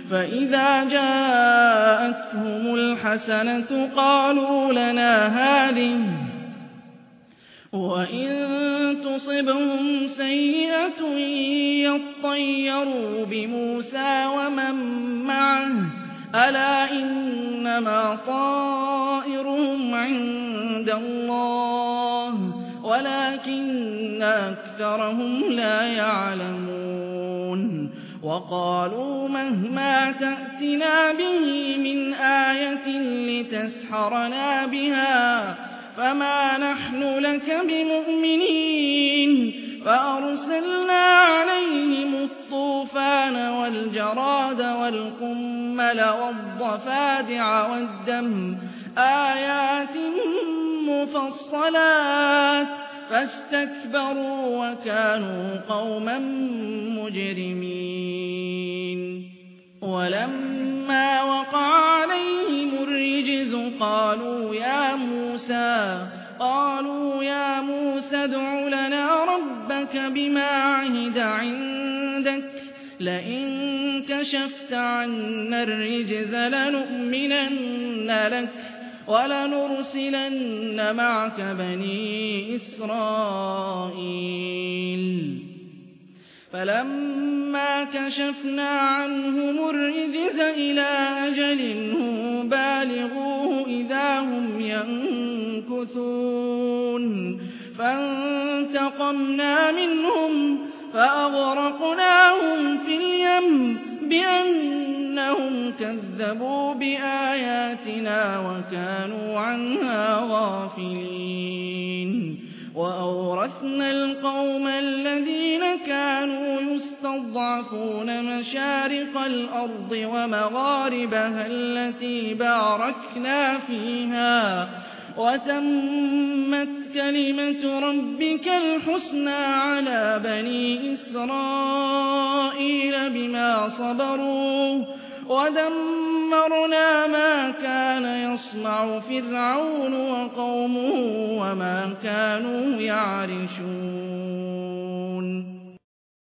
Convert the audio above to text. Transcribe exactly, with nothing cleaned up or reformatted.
فإذا جاءتهم الحسنة قالوا لنا هذه وإن تصبهم سيئة يطيروا بموسى ومن معه ألا إنما طائرهم عند الله ولكن أكثرهم لا يعلمون وقالوا مهما تأتنا به من آية لتسحرنا بها فما نحن لك بمؤمنين فأرسلنا عليهم الطوفان والجراد والقمل والضفادع والدم آيات مفصلات فاستكبروا وكانوا قوما مجرمين ولما وقع عليهم الرجز قالوا يا موسى قالوا يا موسى ادع لنا ربك بما عهد عندك لئن كشفت عنا الرجز لنؤمنن لك ولنرسلن معك بني إسرائيل فلما كشفنا عنهم الرجز إلى أجل هم بالغوه إذا هم ينكثون فانتقمنا منهم فأغرقناهم في اليم بأنهم كذبوا بآياتنا وكانوا عنها غافلين وأورثنا القوم الذين كانوا يستضعفون مشارق الأرض ومغاربها التي باركنا فيها وتمت كلمة ربك الحسنى على بني إسرائيل بما صبروا ودمرنا ما كان يصنع فرعون وقومه وما كانوا يعرشون